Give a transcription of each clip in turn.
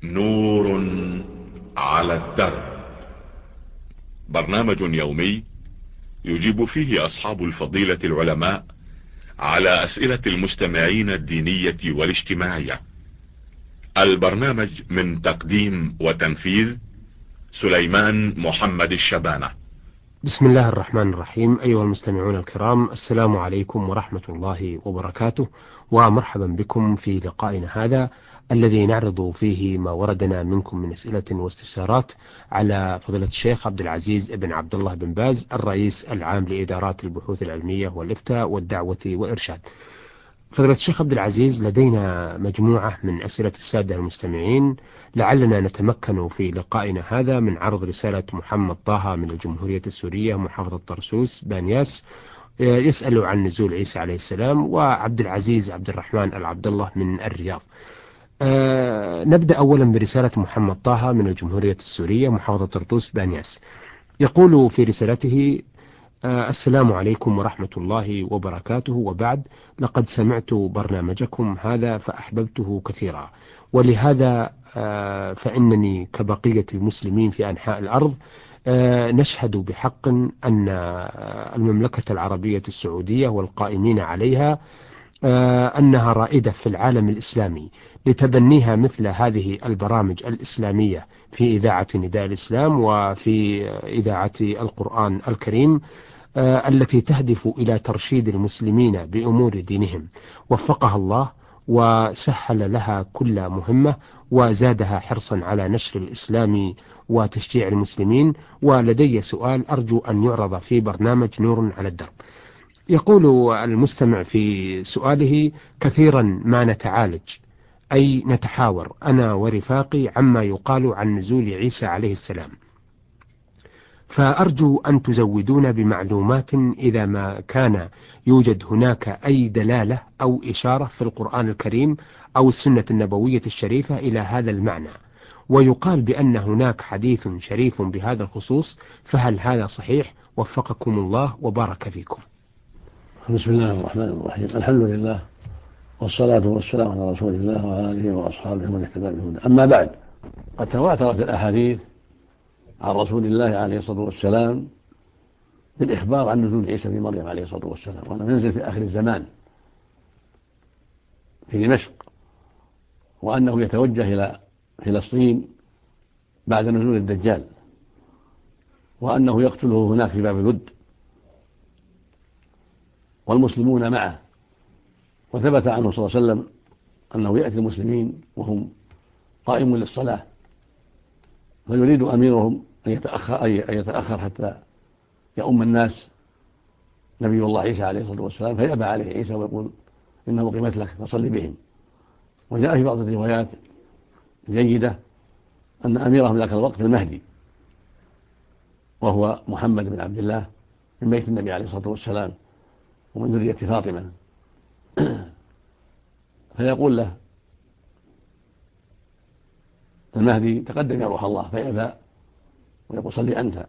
نور على الدرب، برنامج يومي يجيب فيه أصحاب الفضيلة العلماء على أسئلة المستمعين الدينية والاجتماعية. البرنامج من تقديم وتنفيذ سليمان محمد الشبانة. بسم الله الرحمن الرحيم. أيها المستمعون الكرام، السلام عليكم ورحمة الله وبركاته، ومرحبا بكم في لقائنا هذا الذي نعرض فيه ما وردنا منكم من أسئلة واستفسارات على فضيلة الشيخ عبد العزيز بن عبد الله بن باز، الرئيس العام لإدارات البحوث العلمية والإفتاء والدعوة والإرشاد. فضيلة الشيخ عبد العزيز، لدينا مجموعة من أسئلة السادة المستمعين، لعلنا نتمكن في لقائنا هذا من عرض رسالة محمد طه من الجمهورية السورية محافظة طرسوس بانياس، يسأل عن نزول عيسى عليه السلام، وعبد العزيز عبد الرحمن العبد الله من الرياض. نبدأ أولا برسالة محمد طه من الجمهورية السورية محافظة طرطوس بانياس. يقول في رسالته: السلام عليكم ورحمة الله وبركاته، وبعد، لقد سمعت برنامجكم هذا فأحببته كثيرا، ولهذا فإنني كبقية المسلمين في أنحاء الأرض نشهد بحق أن المملكة العربية السعودية والقائمين عليها أنها رائدة في العالم الإسلامي لتبنيها مثل هذه البرامج الإسلامية في إذاعة نداء الإسلام وفي إذاعة القرآن الكريم، التي تهدف إلى ترشيد المسلمين بأمور دينهم. وفقها الله وسهل لها كل مهمة، وزادها حرصا على نشر الإسلام وتشجيع المسلمين. ولدي سؤال أرجو أن يعرض في برنامج نور على الدرب. يقول المستمع في سؤاله: كثيرا ما نتعالج، أي نتحاور أنا ورفاقي عما يقال عن نزول عيسى عليه السلام، فأرجو أن تزودون بمعلومات إذا ما كان يوجد هناك أي دلالة أو إشارة في القرآن الكريم أو السنة النبوية الشريفة إلى هذا المعنى. ويقال بأن هناك حديث شريف بهذا الخصوص، فهل هذا صحيح؟ وفقكم الله وبارك فيكم. بسم الله الرحمن الرحيم. الحمد لله والصلاة والسلام على رسول الله وعلى آله وأصحابه ومن اهتدى بهداه. أما بعد، قد تواترت الأحاديث عن رسول الله عليه الصلاة والسلام بالإخبار عن نزول عيسى بن مريم عليه الصلاة والسلام، وأنه ينزل في آخر الزمان في دمشق، وأنه يتوجه إلى فلسطين بعد نزول الدجال، وأنه يقتله هناك في باب لد والمسلمون معه. وثبت عنه صلى الله عليه وسلم أنه يأتي المسلمين وهم قائمون للصلاة، فيريد أميرهم أن يتأخر حتى يؤم الناس نبي الله عيسى عليه الصلاة والسلام، فيأبى عليه عيسى ويقول إنه قيمت لك فصل بهم. وجاء في بعض الروايات جيدة أن أميرهم ذاك الوقت المهدي، وهو محمد بن عبد الله من بيت النبي عليه الصلاة والسلام ومن ذرية فاطمة. فيقول له المهدي: تقدم يا روح الله، فيأبى ويقول: صل أنت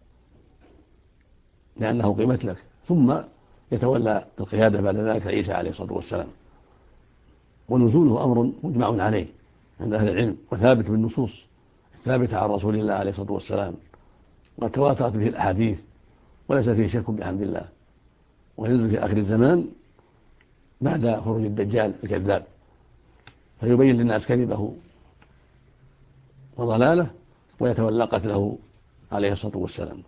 لأنه قيمت لك. ثم يتولى القيادة بعد ذلك عيسى عليه الصلاة والسلام. ونزوله أمر مجمع عليه عند أهل العلم، وثابت بالنصوص الثابتة عن رسول الله عليه الصلاة والسلام، وتواترت به الأحاديث وليس فيه شك بحمد الله. وينزل في آخر الزمان بعد خروج الدجال الكذاب، فيبين للناس كذبه وضلاله، ويتولى قتله عليه الصلاة والسلام.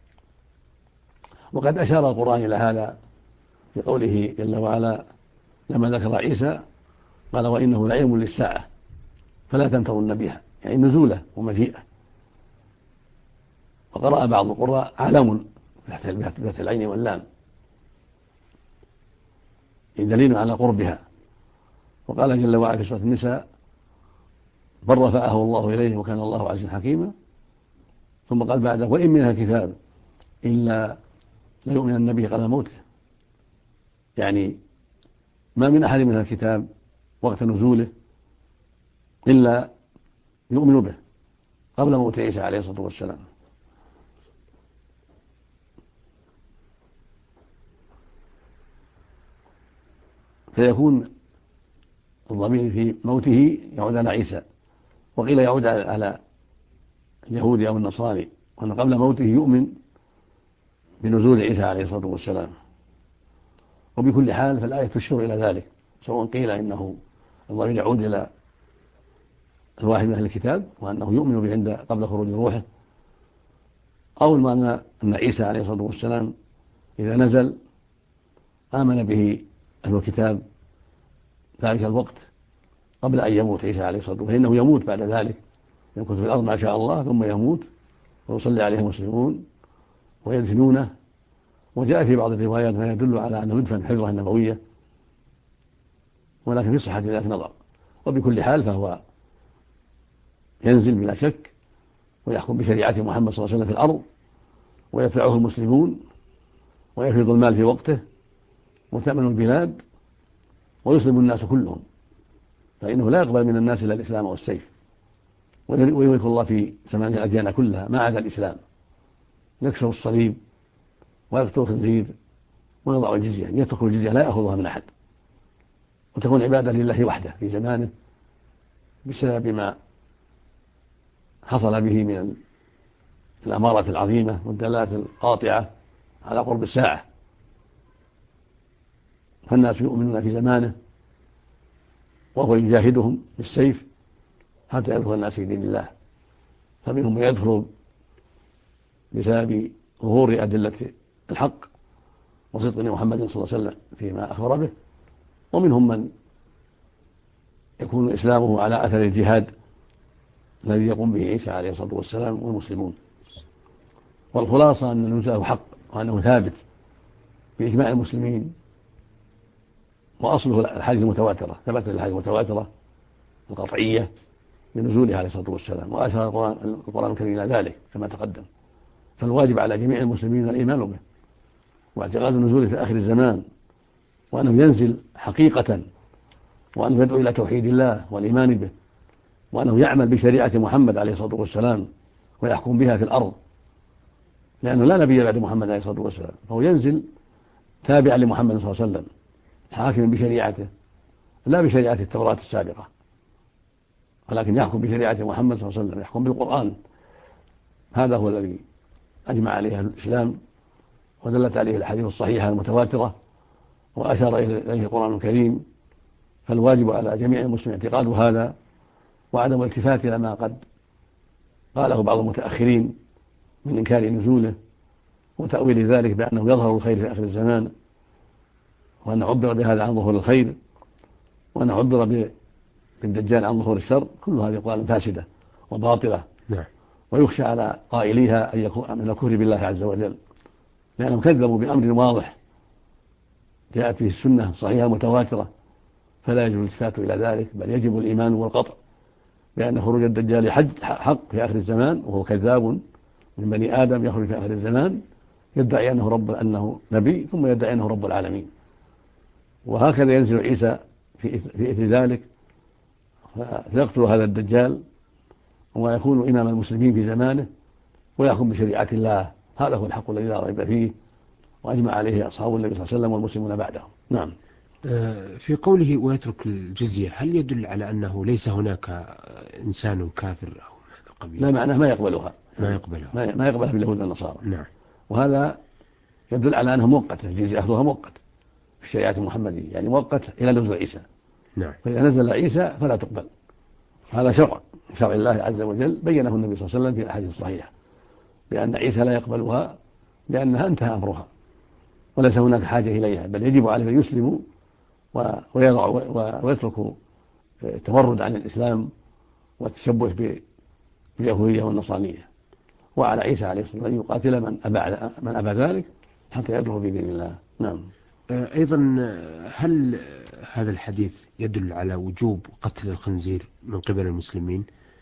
وقد أشار القرآن إلى هذا في قوله جل وعلا لما ذكر عيسى قال: وإنه لعلم للساعة فلا تمترن بها، يعني نزوله ومجيئه. وقرأ بعض القراء علم بفتح العين واللام، دليل على قربها. وقال جل وعلا في سورة النساء: بل رفعه الله إليه وكان الله عزيزا حكيما. ثم قال بعده: وإن من الكتاب إلا ليؤمنن به قبل موته، يعني ما من أحد من الكتاب وقت نزوله إلا يؤمن به قبل موت عيسى عليه الصلاة والسلام. فيكون الضمير في موته يعود على عيسى، وقيل يعود على اليهودي أو النصاري، وأن قبل موته يؤمن بنزول عيسى عليه الصلاة والسلام. وبكل حال فالآية تشير إلى ذلك، سواء قيل إنه الضمير يعود إلى الواحد من أهل الكتاب وأنه يؤمن به عند قبل خروج روحه، أو المعنى أن عيسى عليه الصلاة والسلام إذا نزل آمن به أهل الكتاب ذلك الوقت قبل أن يموت عيسى عليه الصلاة والسلام، فإنه يموت بعد ذلك، يمكث في الأرض ما شاء الله ثم يموت ويصلي عليه المسلمون ويدفنونه. وجاء في بعض الروايات ما يدل على أنه يدفن في الحجرة النبوية، ولكن في صحة ذلك نظر. وبكل حال فهو ينزل بلا شك ويحكم بشريعة محمد صلى الله عليه وسلم في الأرض، ويدفعه المسلمون ويفيض المال في وقته وتأمن البلاد ويسلم الناس كلهم، فإنه لا يقبل من الناس إلا الإسلام والسيف. ويهلك الله في زمان الأديان كلها ما عدا الإسلام، يكسر الصليب ويقتل الخنزير ويضع الجزية، يترك الجزية لا يأخذها من أحد، وتكون عبادة لله وحده في زمانه بسبب ما حصل به من الأمارة العظيمة والدلالات القاطعة على قرب الساعة. فالناس يؤمنون في زمانه وهو يجاهدهم بالسيف حتى يدخل الناس في دين الله، فمنهم من يدخل بسبب ظهور أدلة الحق وصدق محمد صلى الله عليه وسلم فيما أخبر به، ومنهم من يكون إسلامه على أثر الجهاد الذي يقوم به عيسى عليه الصلاة والسلام والمسلمون. والخلاصة أن نزوله حق وأنه ثابت بإجماع المسلمين، وأصله الحديث المتواترة، ثبتت الحديث المتواترة القطعية بنزوله عليه الصلاة والسلام، وأشار القرآن الكريم إلى ذلك كما تقدم. فالواجب على جميع المسلمين الإيمان به واعتقاد نزوله في آخر الزمان، وأنه ينزل حقيقة، وأنه يدعو إلى توحيد الله والإيمان به، وأنه يعمل بشريعة محمد عليه الصلاة والسلام ويحكم بها في الأرض، لأنه لا نبي بعد محمد عليه الصلاة والسلام، فهو ينزل تابعا لمحمد صلى الله عليه وسلم حاكما بشريعته لا بشريعة التوراة السابقة، ولكن يحكم بشريعة محمد صلى الله عليه وسلم، يحكم بالقرآن. هذا هو الذي أجمع عليه الإسلام ودلت عليه الحديث الصحيحة المتواترة وأشار إليه القرآن الكريم. فالواجب على جميع المسلمين اعتقاد هذا وعدم الالتفات إلى ما قد قاله بعض المتأخرين من إنكار نزوله وتأويل ذلك بأنه يظهر الخير في آخر الزمان، وأن عبر بهذا عن ظهور الخير، وأن عبر بالدجال عن ظهور الشر. كل هذه أقوال فاسدة وباطلة، ويخشى على قائليها أن يكون من الكفر بالله عز وجل، لأنهم كذبوا بأمر واضح جاءت فيه السنة الصحيحة المتواترة، فلا يجب الالتفات إلى ذلك، بل يجب الإيمان والقطع بأن خروج الدجال حق في آخر الزمان، وهو كذاب من بني آدم يخرج في آخر الزمان يدعي أنه نبي ثم يدعي أنه رب العالمين. وهكذا ينزل عيسى في إثر ذلك فيقتل هذا الدجال ويكون إمام المسلمين في زمانه ويحكم بشريعة الله. هذا هو الحق الذي لا ريب فيه، وأجمع عليه أصحاب النبي صلى الله عليه وسلم والمسلمون بعدهم. نعم. في قوله ويترك الجزية، هل يدل على أنه ليس هناك إنسان كافر أو هذا القبيل؟ لا، معناه ما يقبلها ما يقبلها في اليهود والنصارى. نعم. وهذا يدل على أنها مؤقتة، الجزية أخذها مؤقت في الشريعة المحمدية، يعني مؤقت إلى نزول عيسى. نعم. فإذا نزل عيسى فلا تقبل. هذا شرع الله عز وجل بينه النبي صلى الله عليه وسلم في الأحاديث الصحيحة بأن عيسى لا يقبلها لأنها انتهى أمرها وليس هناك حاجة إليها، بل يجب عليه أن يسلموا ويتركوا التمرد عن الإسلام والتشبه باليهودية والنصرانية. وعلى عيسى عليه الصلاة والسلام أن يقاتل من أبى ذلك حتى يدخل في دين الله. نعم. أيضا هل هذا الحديث يدل على وجوب قتل الخنزير من قبل المسلمين؟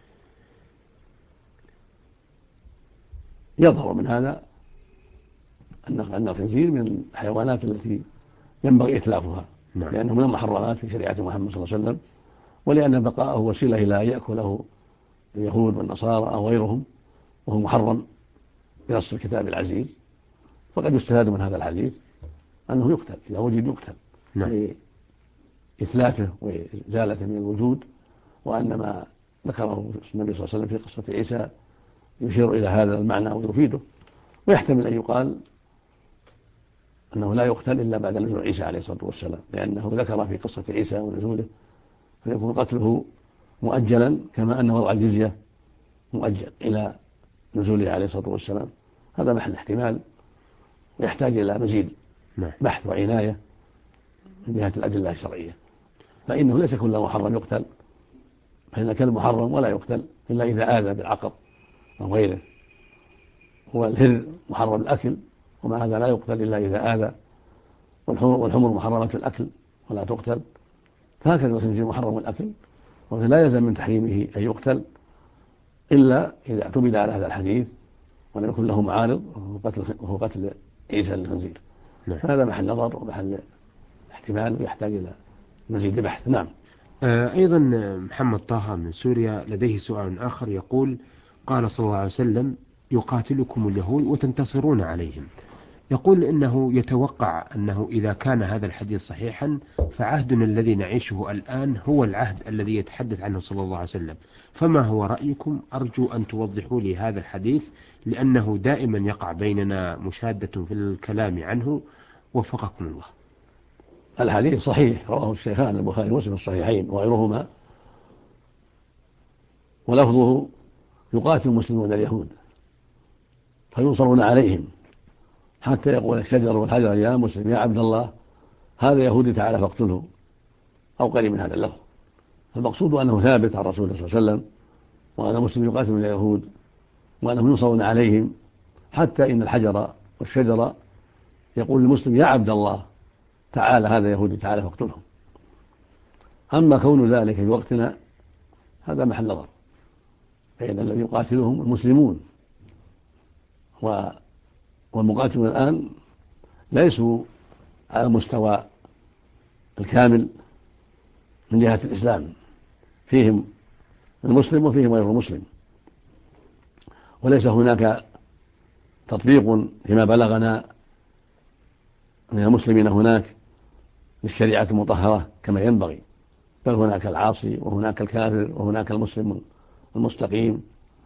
يظهر من هذا أن الخنزير من الحيوانات التي ينبغي إتلافها. نعم. لأنه من المحرمات في شريعة محمد صلى الله عليه وسلم، ولأن بقاءه وسيلة إلى أن يأكله اليهود والنصارى أو غيرهم، وهو محرم بنص الكتاب العزيز. فقد يستفاد من هذا الحديث أنه يقتل إذا وجد يقتل. نعم. لإتلافه وإزالته من الوجود، وأن ما ذكره النبي صلى الله عليه وسلم في قصة عيسى يشير إلى هذا المعنى ويفيده. ويحتمل أن يقال أنه لا يقتل إلا بعد نزول عيسى عليه الصلاة والسلام، لأنه ذكر في قصة عيسى ونزوله، فيكون قتله مؤجلا كما أن وضع الجزية مؤجل إلى نزوله عليه الصلاة والسلام. هذا محل احتمال ويحتاج إلى مزيد بحث وعناية من جهة الأدلة الشرعية، فإنه ليس كل محرم يقتل، فإن الكلب محرم ولا يقتل إلا إذا آذى بالعقر أو غيره، والهر محرم الأكل ومع هذا لا يقتل إلا إذا آذى، والحمر محرمة الأكل ولا تقتل، فهكذا الخنزير محرم الأكل ولا يلزم من تحريمه أن يقتل إلا إذا اعتمد على هذا الحديث ولم يكن له معارض وهو قتل عيسى للخنزير. فهذا محل نظر ومحل احتمال ويحتاج إلى مزيد بحث. نعم. أيضا محمد طه من سوريا لديه سؤال آخر يقول: قال صلى الله عليه وسلم: يقاتلكم اليهود وتنتصرون عليهم. يقول إنه يتوقع أنه إذا كان هذا الحديث صحيحا فعهدنا الذي نعيشه الآن هو العهد الذي يتحدث عنه صلى الله عليه وسلم، فما هو رأيكم؟ أرجو أن توضحوا لي هذا الحديث لأنه دائما يقع بيننا مشادة في الكلام عنه، وفقكم الله. الحديث صحيح، رواه الشيخان البخاري ومسلم الصحيحين وغيرهما، ولفظه: يقاتل المسلمون اليهود فينصرون عليهم حتى يقول الشجر والحجر يا مسلم يا عبد الله هذا يهودي تعالى فاقتله، أو قريب من هذا اللفظ. فالمقصود أنه ثابت عن رسول الله صلى الله عليه وسلم، وأن المسلم يقاتل اليهود وأنهم ينصرون عليهم، حتى إن الحجر والشجر يقول للمسلم يا عبد الله تعالى هذا يهودي تعالى فاقتلهم. أما كون ذلك في وقتنا هذا محل نظر، فإن الذي يقاتلهم المسلمون، والمقاتلون الآن ليسوا على المستوى الكامل من جهة الإسلام، فيهم المسلم وفيهم غير المسلم، وليس هناك تطبيق فيما بلغنا من المسلمين هناك للشريعة المطهرة كما ينبغي، بل هناك العاصي وهناك الكافر وهناك المسلم المستقيم.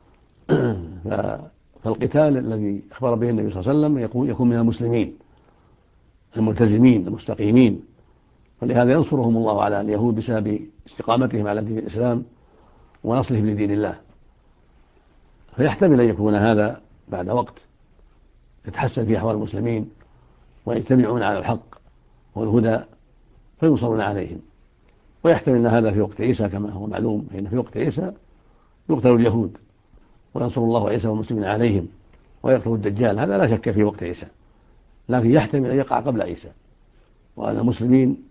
فالقتال الذي أخبر به النبي صلى الله عليه وسلم يكون من المسلمين الملتزمين المستقيمين، ولهذا ينصرهم الله على اليهود بسبب استقامتهم على دين الإسلام ونصرهم لدين الله. فيحتمل أن يكون هذا بعد وقت يتحسن فيه أحوال المسلمين ويجتمعون على الحق والهدى فينصرون عليهم، ويحتمل أن هذا في وقت عيسى كما هو معلوم، فإن في وقت عيسى يقتل اليهود وينصر الله عيسى والمسلمين عليهم ويقتل الدجال، هذا لا شك في وقت عيسى، لكن يحتمل أن يقع قبل عيسى، وأن المسلمين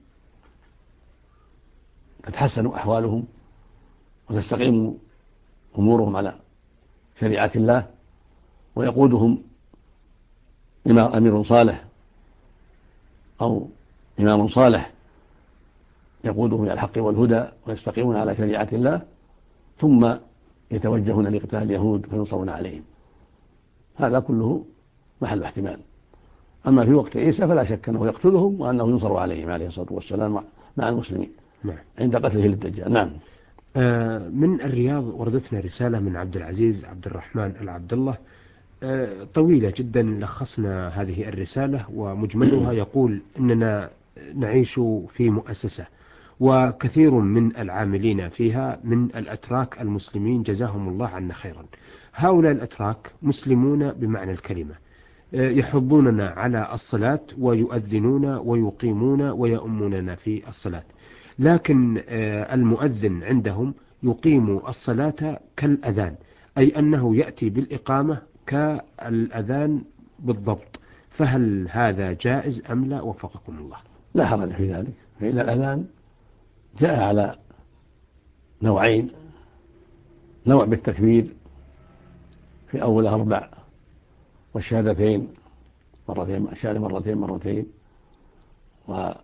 تتحسن أحوالهم وتستقيم أمورهم على شريعة الله، ويقودهم أمير صالح أو إمام صالح يقودهم إلى الحق والهدى ويستقيمون على شريعة الله، ثم يتوجهون لقتال اليهود فينصرون عليهم. هذا كله محل احتمال. أما في وقت عيسى فلا شك أنه يقتلهم وأنه ينصر عليهم عليه الصلاة والسلام مع المسلمين عند قتله للدجال. نعم. من الرياض وردتنا رسالة من عبد العزيز عبد الرحمن العبد الله طويلة جدا، لخصنا هذه الرسالة ومجملها يقول إننا نعيش في مؤسسة وكثير من العاملين فيها من الأتراك المسلمين جزاهم الله عنا خيرا. هؤلاء الأتراك مسلمون بمعنى الكلمة، يحضوننا على الصلاة ويؤذنون ويقيمون ويؤموننا في الصلاة، لكن المؤذن عندهم يقيم الصلاة كالأذان، أي أنه يأتي بالإقامة كالأذان بالضبط، فهل هذا جائز أم لا؟ وفقكم الله. لا حرج في ذلك، فإن الأذان جاء على نوعين: نوع بالتكبير في أول 4 والشهادتين مرتين، الشهادة مرتين والتكبير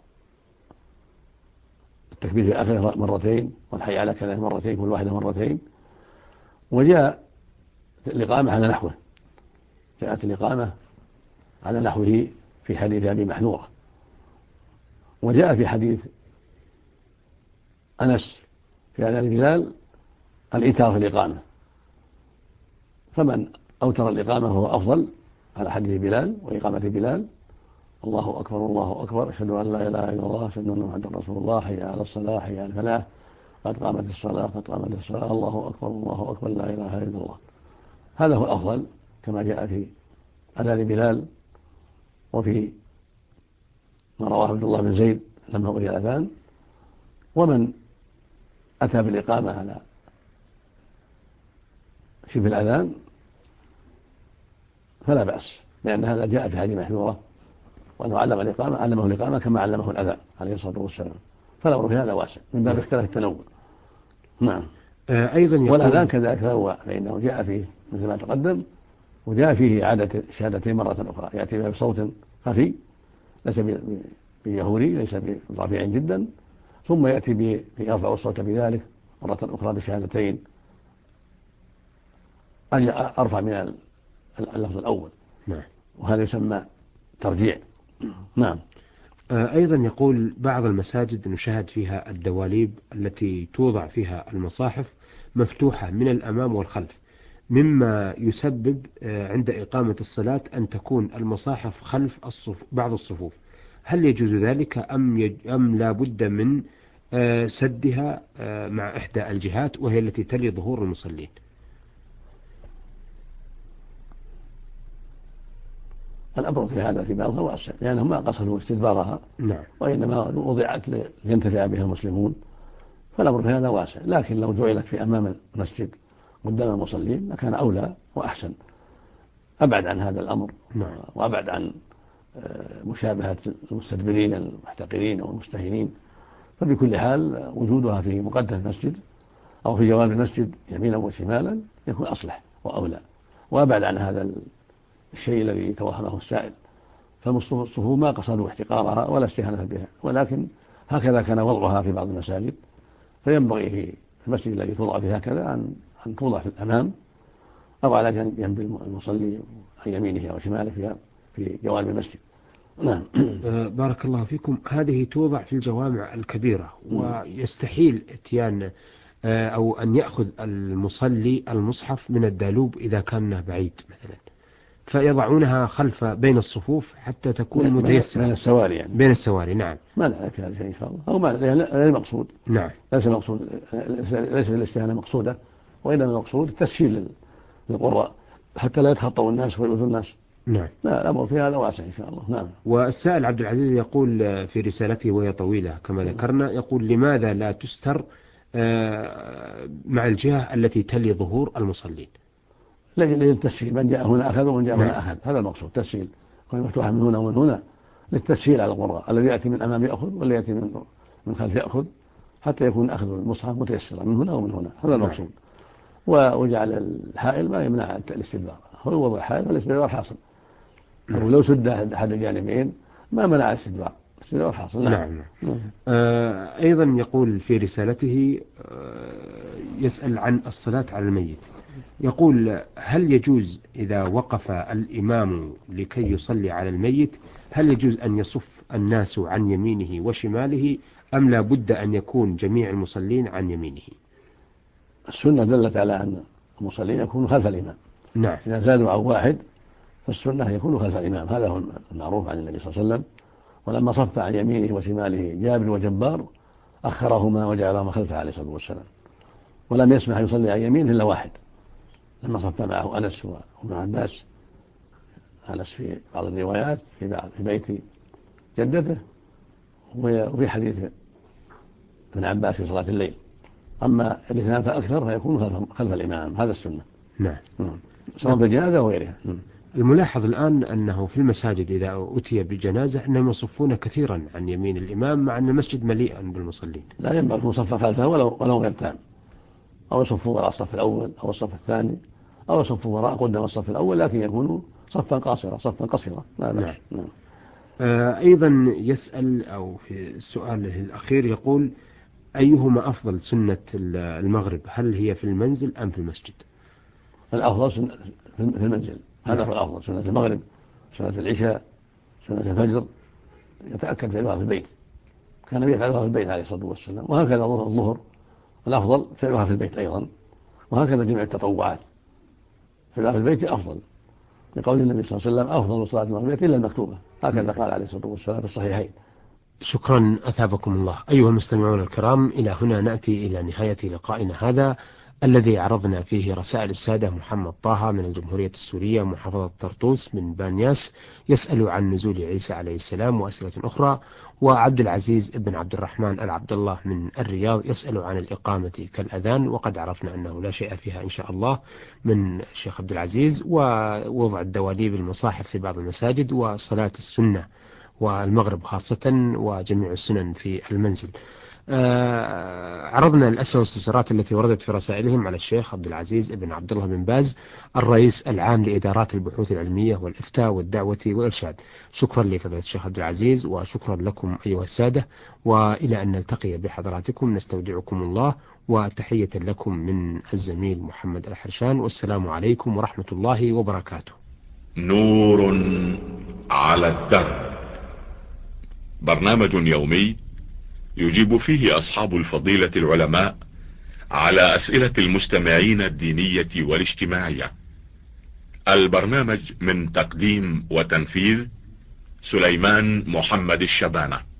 في آخره مرتين، والحي على كلام مرتين، كل واحدة مرتين. وجاء الإقامة على نحوه، جاءت الإقامة على نحوه في حديث أبي محذورة، وجاء في حديث أنس في أذان بلال الإيتار في الإقامة، فمن أوتر الإقامة هو أفضل على حديث بلال وإقامة بلال: الله أكبر الله أكبر، أشهد أن لا إله إلا الله، أشهد أن محمدا رسول الله، حي على الصلاة حي على الفلاح، قد قامت الصلاة قد قامت الصلاة، الله أكبر الله أكبر، لا إله إلا الله. هذا هو الأفضل كما جاء في أذان بلال وفي ما رواه عبد الله بن زيد لما أري الأذان. ومن أتى بالإقامة على شبه الأذان فلا بأس، لأن هذا جاء في حديث محذورة وأنه علمه الإقامة كما علمه الأذان عليه الصلاة والسلام، فالأمر في هذا واسع من باب اختلاف التنوع. نعم. أيضا والأذان كذلك تنوع، فإنه جاء فيه مثل ما تقدم، وجاء فيه إعادة الشهادتين مرة أخرى، يأتي بها بصوت خفي ليس بجهوري، ليس برفيع جدا، ثم يأتي يرفع الصوت بذلك مرة أخرى بشهادتين أرفع من اللفظ الأول. نعم. وهذا يسمى ترجيع. نعم. أيضا يقول بعض المساجد نشاهد فيها الدواليب التي توضع فيها المصاحف مفتوحة من الأمام والخلف، مما يسبب عند إقامة الصلاة أن تكون المصاحف خلف بعض الصفوف. هل يجوز ذلك أم لا بد من سدها مع إحدى الجهات وهي التي تلي ظهور المصلين؟ الأمر في هذا في بعضها واسع، لأنهم ما قصدوا استدبارها. نعم. وإنما وضعت لينتفع بها المسلمون، فالأمر في هذا واسع. لكن لو جعلت في أمام المسجد قدام المصلين لكان أولى وأحسن، أبعد عن هذا الأمر. نعم. وأبعد عن مشابهة المستدبرين المحتقرين أو المستهينين. فبكل حال وجودها في مقدم المسجد أو في جوانب المسجد يمينا وشمالا يكون أصلح وأولى، وأبعد عن هذا الشيء الذي توهمه السائل. فالصفوف ما قصدوا احتقارها ولا استهانة بها، ولكن هكذا كان وضعها في بعض المساجد، فينبغي في المسجد الذي توضع فيه هكذا أن توضع في الأمام أو على جنب المصلي عن يمينه أو شماله في جوانب المسجد. نعم. بارك الله فيكم. هذه توضع في الجوامع الكبيرة، ويستحيل اتيان أو أن يأخذ المصلي المصحف من الدالوب إذا كان بعيد مثلا، فيضعونها خلف بين الصفوف حتى تكون متيسرة بين السواري يعني. بين السواري. نعم. ما لا في هذا شيء إن شاء الله، أو ما غير المقصود. نعم. ليس المقصود، ليس الاستهانة مقصودة، وإنما المقصود التسهيل للقراء حتى لا يتخطوا الناس ويؤذوا الناس. نعم. لا، الأمر في هذا واسع إن شاء الله. نعم. والسائل عبد العزيز يقول في رسالته وهي طويلة كما ذكرنا، يقول: لماذا لا تستر مع الجهة التي تلي ظهور المصلين؟ للتسهيل، من جاء هنا أخذ ومن جاء هنا أخذ، هذا المقصود، تسهيل. يكون مفتوحة من هنا ومن هنا للتسهيل على القراء، الذي يأتي من أمام يأخذ والذي يأتي من خلف يأخذ، حتى يكون أخذ المصحف متيسرا من هنا ومن هنا، هذا المقصود. وجعل الحائل ما يمنع الاستدبار، هو وضع حائل والاستدبار حاصل. ولو سد أحد الجانبين ما منع الاستدبار حاصل. نعم. أيضا يقول في رسالته يسأل عن الصلاة على الميت، يقول: هل يجوز إذا وقف الإمام لكي يصلي على الميت هل يجوز أن يصف الناس عن يمينه وشماله، أم لا بد أن يكون جميع المصلين عن يمينه؟ السنة دلت على أن المصلين يكونوا خلف الإمام. نعم. إذا زادوا عن واحد فالسنة يكون خلف الإمام، هذا هو المعروف عن النبي صلى الله عليه وسلم. ولما صف عن يمينه وشماله جابر وجبار أخرهما وجعلهما خلفه عليه الصلاة والسلام، ولم يسمح يصلي عن يمينه إلا واحد لما صف معه أنس وابن عباس. أنس في بعض الروايات في بيت جدته، وفي حديث ابن عباس في صلاة الليل. أما الاثنان فأكثر فيكون خلف الإمام، هذا السنة. نعم. سواء في الجنازة وغيرها. الملاحظ الآن أنه في المساجد إذا أتي بجنازة أنهم يصفون كثيرا عن يمين الإمام، مع أن المسجد مليئا بالمصلين. لا ينبغي أن يصف خلفه ولو غير تام، أو يصفوا وراء الصف الأول أو الصف الثاني، أو يصفوا وراء قدام الصف الأول، لكن يكونوا صفا قصيرة لا بأس. نعم. أيضا يسأل أو في السؤال الأخير يقول: أيهما أفضل، سنة المغرب هل هي في المنزل أم في المسجد؟ الأفضل في المنزل، هذا هو الأفضل. سنة المغرب، سنة العشاء، سنة الفجر يتأكد فعلها في البيت، كان يفعلها في البيت عليه الصلاة والسلام. وهكذا الظهر الأفضل فعلها في البيت أيضا، وهكذا جميع التطوعات في البيت أفضل، لقول النبي صلى الله عليه وسلم: أفضل صلاة مع البيت إلا المكتوبة، هكذا قال عليه الصلاة والسلام في الصحيحين. شكرا أثابكم الله. أيها المستمعون الكرام، إلى هنا نأتي إلى نهاية لقائنا هذا الذي عرضنا فيه رسائل السادة محمد طه من الجمهورية السورية محافظة طرطوس من بانياس يسأل عن نزول عيسى عليه السلام وأسئلة أخرى، وعبد العزيز بن عبد الرحمن العبد الله من الرياض يسأل عن الإقامة كالأذان، وقد عرفنا أنه لا شيء فيها إن شاء الله من الشيخ عبد العزيز، ووضع الدواليب المصاحف في بعض المساجد، وصلاة السنة والمغرب خاصة، وجميع السنن في المنزل. عرضنا الأسئلة والاستفسارات التي وردت في رسائلهم على الشيخ عبد العزيز بن عبد الله بن باز الرئيس العام لإدارات البحوث العلمية والإفتاء والدعوة والإرشاد. شكرا لفضيلة الشيخ عبد العزيز، وشكرا لكم أيها السادة، وإلى أن نلتقي بحضراتكم نستودعكم الله، وتحية لكم من الزميل محمد الحرشان، والسلام عليكم ورحمة الله وبركاته. نور على الدرب، برنامج يومي يجيب فيه أصحاب الفضيلة العلماء على أسئلة المستمعين الدينية والاجتماعية. البرنامج من تقديم وتنفيذ سليمان محمد الشبانة.